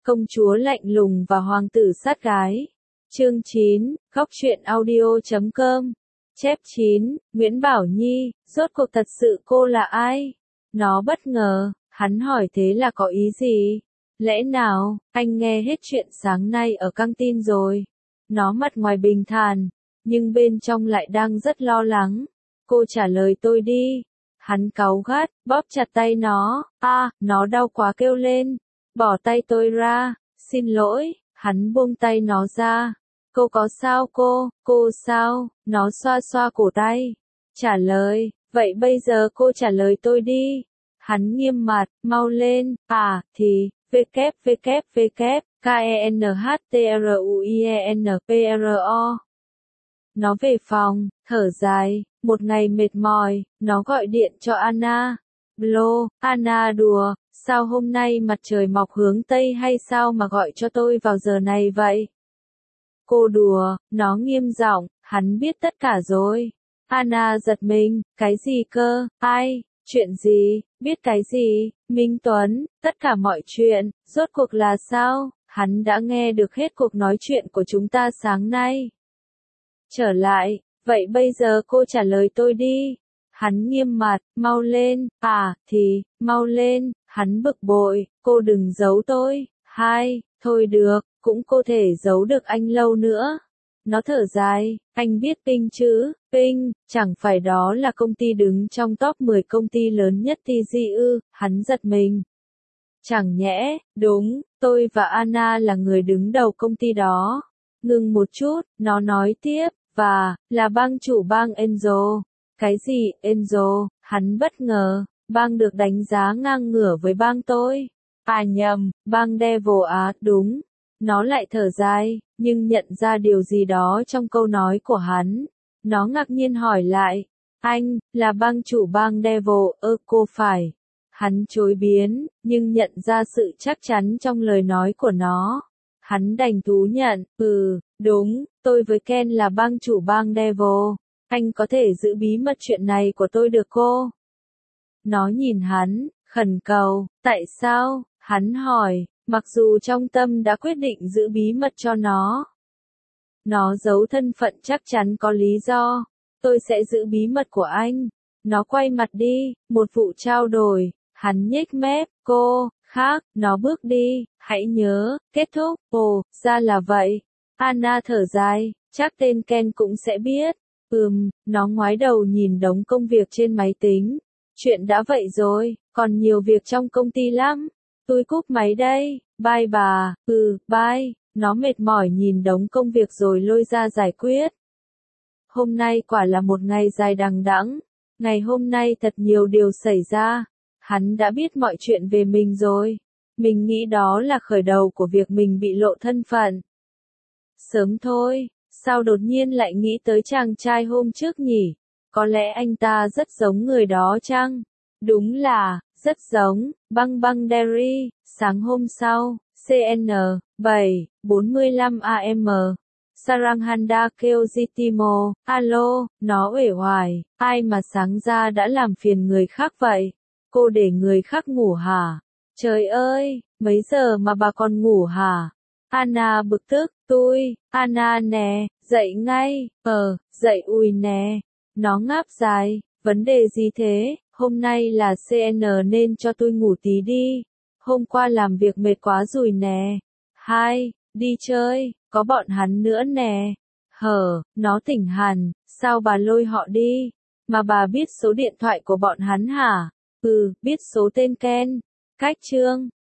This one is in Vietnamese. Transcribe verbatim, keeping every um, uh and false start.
Công chúa lạnh lùng và hoàng tử sát gái. Chương chín, góc truyện audio chấm com. Chép chín, Nguyễn Bảo Nhi, rốt cuộc thật sự cô là ai? Nó bất ngờ, hắn hỏi thế là có ý gì? Lẽ nào, anh nghe hết chuyện sáng nay ở căng tin rồi? Nó mặt ngoài bình thản, nhưng bên trong lại đang rất lo lắng. Cô trả lời tôi đi. Hắn cáu gắt, bóp chặt tay nó, a, à, nó đau quá kêu lên. Bỏ tay tôi ra, xin lỗi, hắn buông tay nó ra. Cô có sao cô, cô sao, nó xoa xoa cổ tay. Trả lời, vậy bây giờ cô trả lời tôi đi. Hắn nghiêm mặt, mau lên, à, thì, www, k e n h t r u i e n p r o. Nó về phòng, thở dài, một ngày mệt mỏi, nó gọi điện cho Anna. Lô, Anna đùa, sao hôm nay mặt trời mọc hướng Tây hay sao mà gọi cho tôi vào giờ này vậy? Cô đùa, nó nghiêm giọng, hắn biết tất cả rồi. Anna giật mình, cái gì cơ, ai, chuyện gì, biết cái gì, Minh Tuấn, tất cả mọi chuyện, rốt cuộc là sao, hắn đã nghe được hết cuộc nói chuyện của chúng ta sáng nay. Trở lại, vậy bây giờ cô trả lời tôi đi. Hắn nghiêm mặt, mau lên, à, thì, mau lên, hắn bực bội, cô đừng giấu tôi, hai, thôi được, cũng cô thể giấu được anh lâu nữa. Nó thở dài, anh biết Ping chứ, Ping, chẳng phải đó là công ty đứng trong top mười công ty lớn nhất tê giê ư, hắn giật mình. Chẳng nhẽ, đúng, tôi và Anna là người đứng đầu công ty đó. Ngừng một chút, nó nói tiếp, và, là bang chủ bang Angel. Cái gì, Angel, hắn bất ngờ, bang được đánh giá ngang ngửa với bang tôi. À nhầm, bang Devil á, đúng. Nó lại thở dài, nhưng nhận ra điều gì đó trong câu nói của hắn. Nó ngạc nhiên hỏi lại, anh, là bang chủ bang Devil, ơ cô phải. Hắn chối biến, nhưng nhận ra sự chắc chắn trong lời nói của nó. Hắn đành thú nhận, ừ, đúng, tôi với Ken là bang chủ bang Devil. Anh có thể giữ bí mật chuyện này của tôi được cô? Nó nhìn hắn, khẩn cầu, tại sao? Hắn hỏi, mặc dù trong tâm đã quyết định giữ bí mật cho nó. Nó giấu thân phận chắc chắn có lý do. Tôi sẽ giữ bí mật của anh. Nó quay mặt đi, một vụ trao đổi. Hắn nhếch mép, cô, khác, nó bước đi, hãy nhớ, kết thúc, ồ, ra là vậy. Anna thở dài, chắc tên Ken cũng sẽ biết. Ừm, nó ngoái đầu nhìn đống công việc trên máy tính. Chuyện đã vậy rồi, còn nhiều việc trong công ty lắm. Tôi cúp máy đây, bye bà, ừ, bye. Nó mệt mỏi nhìn đống công việc rồi lôi ra giải quyết. Hôm nay quả là một ngày dài đằng đẵng. Ngày hôm nay thật nhiều điều xảy ra. Hắn đã biết mọi chuyện về mình rồi. Mình nghĩ đó là khởi đầu của việc mình bị lộ thân phận. Sớm thôi, sao đột nhiên lại nghĩ tới chàng trai hôm trước nhỉ? Có lẽ anh ta rất giống người đó chăng? Đúng là, rất giống, băng băng Derry, sáng hôm sau, xê en bảy bốn lăm a em. Saranganda kêu Gitimo, alo, nó uể oải, ai mà sáng ra đã làm phiền người khác vậy? Cô để người khác ngủ hả? Trời ơi, mấy giờ mà bà còn ngủ hả? Anna bực tức, tôi, Anna nè, dậy ngay, ờ, dậy ui nè. Nó ngáp dài, vấn đề gì thế, hôm nay là xê en nên cho tôi ngủ tí đi. Hôm qua làm việc mệt quá rồi nè. Hai, đi chơi, có bọn hắn nữa nè. Hở, nó tỉnh hẳn, sao bà lôi họ đi? Mà bà biết số điện thoại của bọn hắn hả? Ừ, biết số tên Ken. Cách chương.